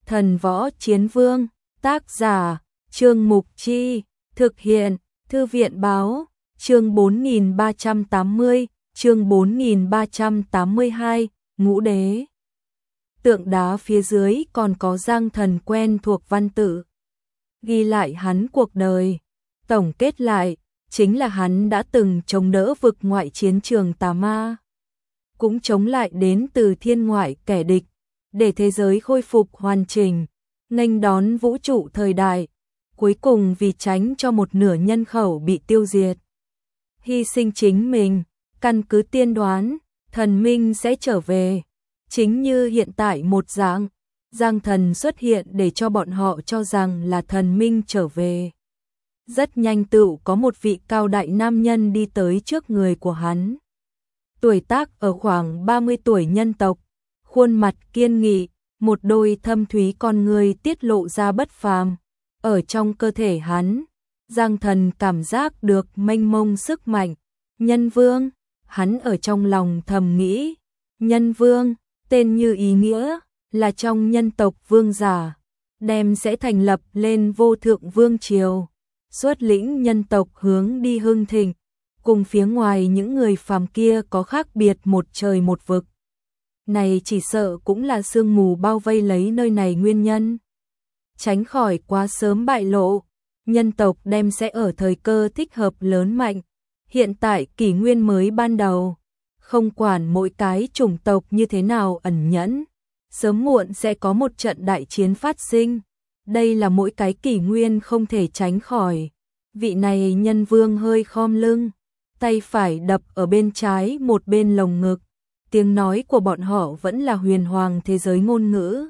Thần Võ Chiến Vương, tác giả, Trương Mục Chi, thực hiện, Thư viện Báo, chương 4380, chương 4382, Ngũ Đế. Tượng đá phía dưới còn có Giang Thần quen thuộc văn tự, ghi lại hắn cuộc đời, tổng kết lại, chính là hắn đã từng chống đỡ vực ngoại chiến trường tà ma, cũng chống lại đến từ thiên ngoại kẻ địch, để thế giới khôi phục hoàn chỉnh, nghênh đón vũ trụ thời đại, cuối cùng vì tránh cho một nửa nhân khẩu bị tiêu diệt. Hy sinh chính mình, căn cứ tiên đoán, thần minh sẽ trở về, chính như hiện tại một dạng, Giang Thần xuất hiện để cho bọn họ cho rằng là thần minh trở về. Rất nhanh tựu có một vị cao đại nam nhân đi tới trước người của hắn. Tuổi tác ở khoảng 30 tuổi nhân tộc, khuôn mặt kiên nghị, một đôi thâm thúy con người tiết lộ ra bất phàm. Ở trong cơ thể hắn, Giang Thần cảm giác được mênh mông sức mạnh. Nhân Vương, hắn ở trong lòng thầm nghĩ. Nhân Vương, tên như ý nghĩa, là trong nhân tộc vương giả, đem sẽ thành lập lên vô thượng vương triều, xuất lĩnh nhân tộc hướng đi hưng thịnh, cùng phía ngoài những người phàm kia có khác biệt một trời một vực. Này chỉ sợ cũng là sương mù bao vây lấy nơi này nguyên nhân. Tránh khỏi quá sớm bại lộ, nhân tộc đem sẽ ở thời cơ thích hợp lớn mạnh. Hiện tại kỷ nguyên mới ban đầu, không quản mỗi cái chủng tộc như thế nào ẩn nhẫn, sớm muộn sẽ có một trận đại chiến phát sinh. Đây là mỗi cái kỷ nguyên không thể tránh khỏi. Vị này nhân vương hơi khom lưng, tay phải đập ở bên trái một bên lồng ngực. Tiếng nói của bọn họ vẫn là huyền hoàng thế giới ngôn ngữ.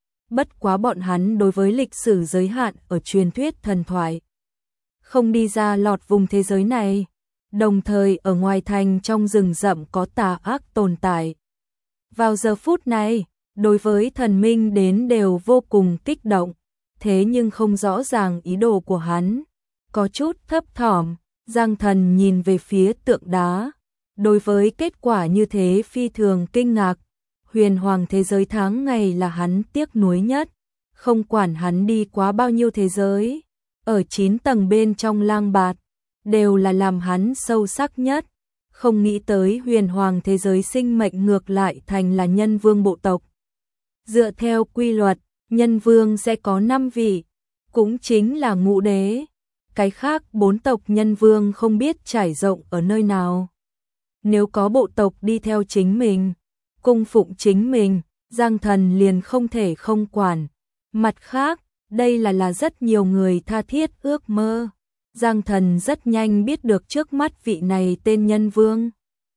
Bất quá bọn hắn đối với lịch sử giới hạn ở truyền thuyết thần thoại, không đi ra lọt vùng thế giới này. Đồng thời ở ngoài thành trong rừng rậm có tà ác tồn tại. Vào giờ phút này, đối với thần minh đến đều vô cùng kích động, thế nhưng không rõ ràng ý đồ của hắn. Có chút thấp thỏm, Giang Thần nhìn về phía tượng đá. Đối với kết quả như thế phi thường kinh ngạc. Huyền hoàng thế giới tháng ngày là hắn tiếc nuối nhất. Không quản hắn đi quá bao nhiêu thế giới, ở 9 tầng bên trong lang bạt, đều là làm hắn sâu sắc nhất. Không nghĩ tới huyền hoàng thế giới sinh mệnh ngược lại thành là nhân vương bộ tộc. Dựa theo quy luật, nhân vương sẽ có 5 vị, cũng chính là ngũ đế. Cái khác 4 tộc nhân vương không biết trải rộng ở nơi nào. Nếu có bộ tộc đi theo chính mình, cung phụng chính mình, Giang Thần liền không thể không quản. Mặt khác, đây là rất nhiều người tha thiết ước mơ. Giang Thần rất nhanh biết được trước mắt vị này tên nhân vương,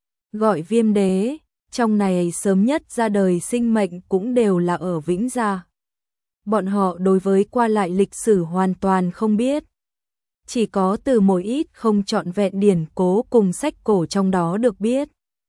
gọi Viêm Đế, trong này sớm nhất ra đời sinh mệnh cũng đều là ở Vĩnh Gia. Bọn họ đối với qua lại lịch sử hoàn toàn không biết, chỉ có từ một ít không trọn vẹn điển cố cùng sách cổ trong đó được biết.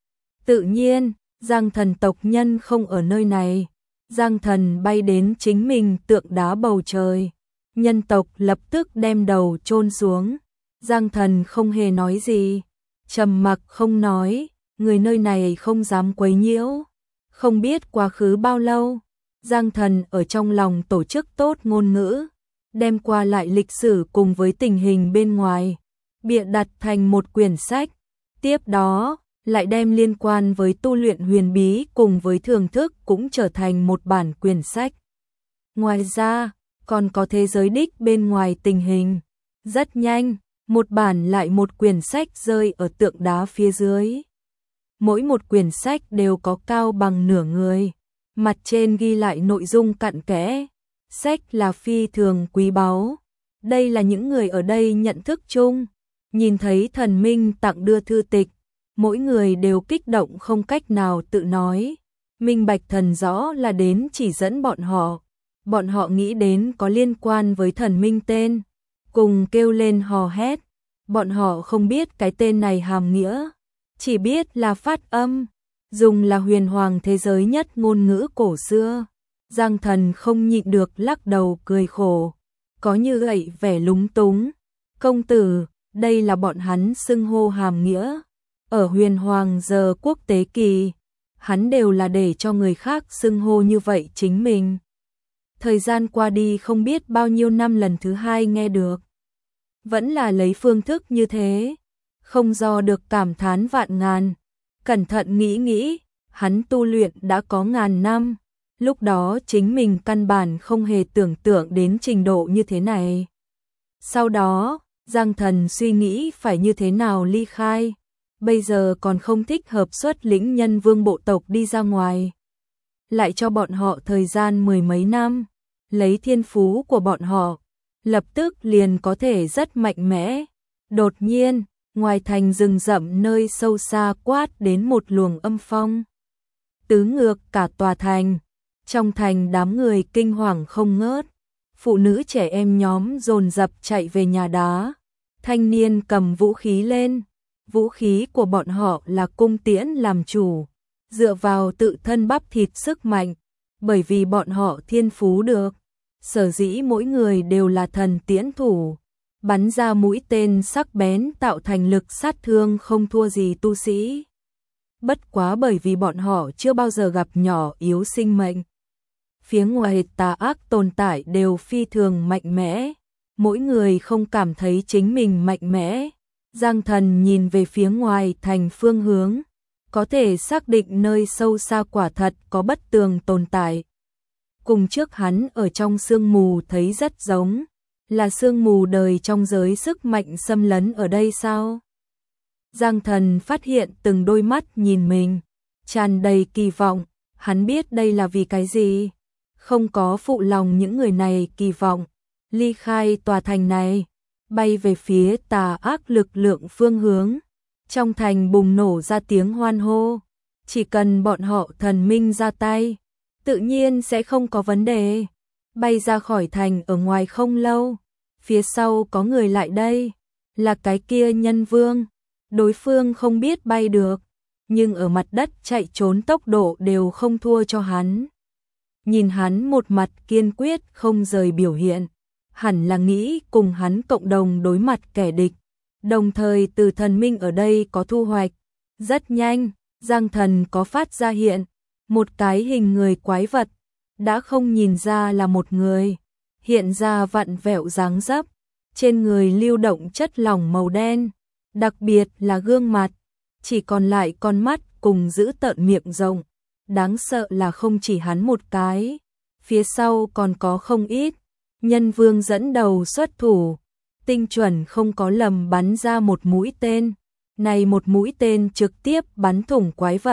Tự nhiên, Giang Thần tộc nhân không ở nơi này. Giang Thần bay đến chính mình tượng đá bầu trời. Nhân tộc lập tức đem đầu chôn xuống. Giang Thần không hề nói gì, trầm mặc không nói, người nơi này không dám quấy nhiễu. Không biết quá khứ bao lâu, Giang Thần ở trong lòng tổ chức tốt ngôn ngữ, đem qua lại lịch sử cùng với tình hình bên ngoài, bịa đặt thành một quyển sách. Tiếp đó, lại đem liên quan với tu luyện huyền bí cùng với thưởng thức cũng trở thành một bản quyển sách. Ngoài ra, còn có thế giới đích bên ngoài tình hình. Rất nhanh, một bản lại một quyển sách rơi ở tượng đá phía dưới. Mỗi một quyển sách đều có cao bằng nửa người. Mặt trên ghi lại nội dung cặn kẽ. Sách là phi thường quý báu. Đây là những người ở đây nhận thức chung. Nhìn thấy thần minh tặng đưa thư tịch, mỗi người đều kích động không cách nào tự nói. Minh bạch thần rõ là đến chỉ dẫn bọn họ. Bọn họ nghĩ đến có liên quan với thần minh tên, cùng kêu lên hò hét. Bọn họ không biết cái tên này hàm nghĩa, chỉ biết là phát âm, dùng là huyền hoàng thế giới nhất ngôn ngữ cổ xưa. Giang Thần không nhịn được lắc đầu cười khổ, có như vậy vẻ lúng túng. Công tử, đây là bọn hắn xưng hô hàm nghĩa. Ở huyền hoàng giờ quốc tế kỳ, hắn đều là để cho người khác xưng hô như vậy chính mình. Thời gian qua đi không biết bao nhiêu năm lần thứ hai nghe được. Vẫn là lấy phương thức như thế, không do được cảm thán vạn ngàn. Cẩn thận nghĩ nghĩ, hắn tu luyện đã có ngàn năm, lúc đó chính mình căn bản không hề tưởng tượng đến trình độ như thế này. Sau đó, Giang Thần suy nghĩ phải như thế nào ly khai, bây giờ còn không thích hợp xuất lĩnh Nhân Vương bộ tộc đi ra ngoài. Lại cho bọn họ thời gian mười mấy năm, lấy thiên phú của bọn họ, lập tức liền có thể rất mạnh mẽ. Đột nhiên, ngoài thành rừng rậm nơi sâu xa quát đến một luồng âm phong. Tứ ngược cả tòa thành, trong thành đám người kinh hoàng không ngớt, phụ nữ trẻ em nhóm dồn dập chạy về nhà đá, thanh niên cầm vũ khí lên, vũ khí của bọn họ là cung tiễn làm chủ, dựa vào tự thân bắp thịt sức mạnh, bởi vì bọn họ thiên phú được, sở dĩ mỗi người đều là thần tiễn thủ, bắn ra mũi tên sắc bén tạo thành lực sát thương không thua gì tu sĩ. Bất quá bởi vì bọn họ chưa bao giờ gặp nhỏ yếu sinh mệnh. Phía ngoài tà ác tồn tại đều phi thường mạnh mẽ, mỗi người không cảm thấy chính mình mạnh mẽ. Giang Thần nhìn về phía ngoài thành phương hướng, có thể xác định nơi sâu xa quả thật có bất tường tồn tại. Cùng trước hắn ở trong sương mù thấy rất giống, là sương mù đời trong giới sức mạnh xâm lấn ở đây sao? Giang Thần phát hiện từng đôi mắt nhìn mình, tràn đầy kỳ vọng, hắn biết đây là vì cái gì, không có phụ lòng những người này kỳ vọng, ly khai tòa thành này, bay về phía tà ác lực lượng phương hướng. Trong thành bùng nổ ra tiếng hoan hô, chỉ cần bọn họ thần minh ra tay, tự nhiên sẽ không có vấn đề. Bay ra khỏi thành ở ngoài không lâu, phía sau có người lại đây, là cái kia Nhân Vương. Đối phương không biết bay được, nhưng ở mặt đất chạy trốn tốc độ đều không thua cho hắn. Nhìn hắn một mặt kiên quyết không rời biểu hiện, hẳn là nghĩ cùng hắn cộng đồng đối mặt kẻ địch, đồng thời từ thần minh ở đây có thu hoạch. Rất nhanh, Giang Thần có phát ra hiện, một cái hình người quái vật, đã không nhìn ra là một người, hiện ra vặn vẹo dáng dấp, trên người lưu động chất lỏng màu đen, đặc biệt là gương mặt, chỉ còn lại con mắt cùng giữ tợn miệng rộng. Đáng sợ là không chỉ hắn một cái, phía sau còn có không ít. Nhân Vương dẫn đầu xuất thủ, tinh chuẩn không có lầm bắn ra một mũi tên. Này một mũi tên trực tiếp bắn thủng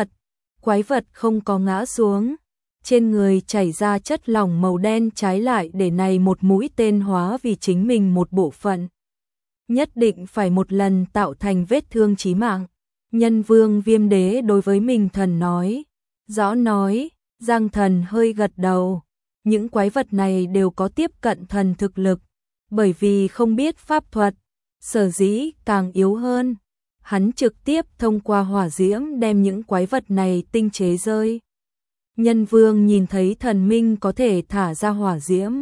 quái vật không có ngã xuống. Trên người chảy ra chất lỏng màu đen, trái lại để này một mũi tên hóa vì chính mình một bộ phận. Nhất định phải một lần tạo thành vết thương chí mạng. Nhân Vương Viêm Đế đối với mình thần nói. Rõ nói, Giang Thần hơi gật đầu. Những quái vật này đều có tiếp cận thần thực lực, bởi vì không biết pháp thuật, sở dĩ càng yếu hơn. Hắn trực tiếp thông qua hỏa diễm đem những quái vật này tinh chế rơi. Nhân Vương nhìn thấy thần minh có thể thả ra hỏa diễm,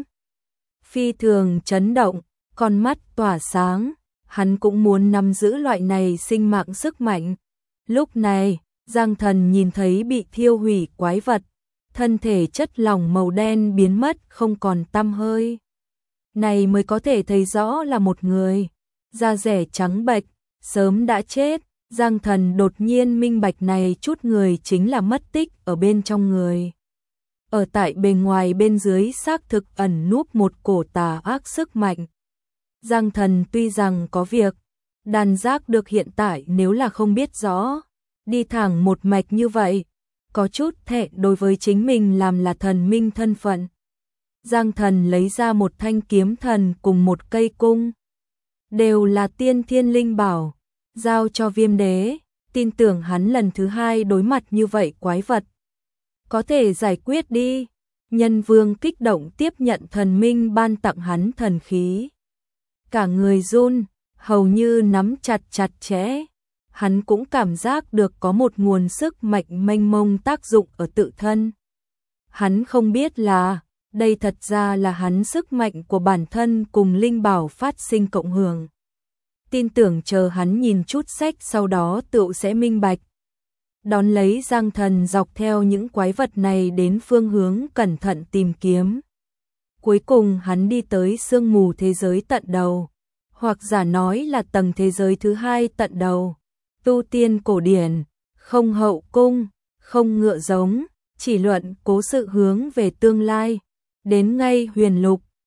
phi thường chấn động, con mắt tỏa sáng, hắn cũng muốn nắm giữ loại này sinh mạng sức mạnh. Lúc này, Giang Thần nhìn thấy bị thiêu hủy quái vật, thân thể chất lỏng màu đen biến mất không còn tăm hơi. Này mới có thể thấy rõ là một người, da rẻ trắng bệch, sớm đã chết. Giang Thần đột nhiên minh bạch này chút người chính là mất tích ở bên trong người. Ở tại bề ngoài bên dưới xác thực ẩn núp một cổ tà ác sức mạnh. Giang Thần tuy rằng có việc, đàn giác được hiện tại nếu là không biết rõ, đi thẳng một mạch như vậy, có chút thẹn đối với chính mình làm là thần minh thân phận. Giang Thần lấy ra một thanh kiếm thần cùng một cây cung, đều là tiên thiên linh bảo, giao cho Viêm Đế, tin tưởng hắn lần thứ hai đối mặt như vậy quái vật, có thể giải quyết đi. Nhân Vương kích động tiếp nhận thần minh ban tặng hắn thần khí. Cả người run, hầu như nắm chặt chặt chẽ. Hắn cũng cảm giác được có một nguồn sức mạnh mênh mông tác dụng ở tự thân. Hắn không biết là, đây thật ra là hắn sức mạnh của bản thân cùng linh bảo phát sinh cộng hưởng. Tin tưởng chờ hắn nhìn chút sách sau đó tựu sẽ minh bạch. Đón lấy Giang Thần dọc theo những quái vật này đến phương hướng cẩn thận tìm kiếm. Cuối cùng hắn đi tới sương mù thế giới tận đầu, hoặc giả nói là tầng thế giới thứ hai tận đầu. Tu tiên cổ điển, không hậu cung, không ngựa giống, chỉ luận cố sự hướng về tương lai. Đến ngay huyền lục,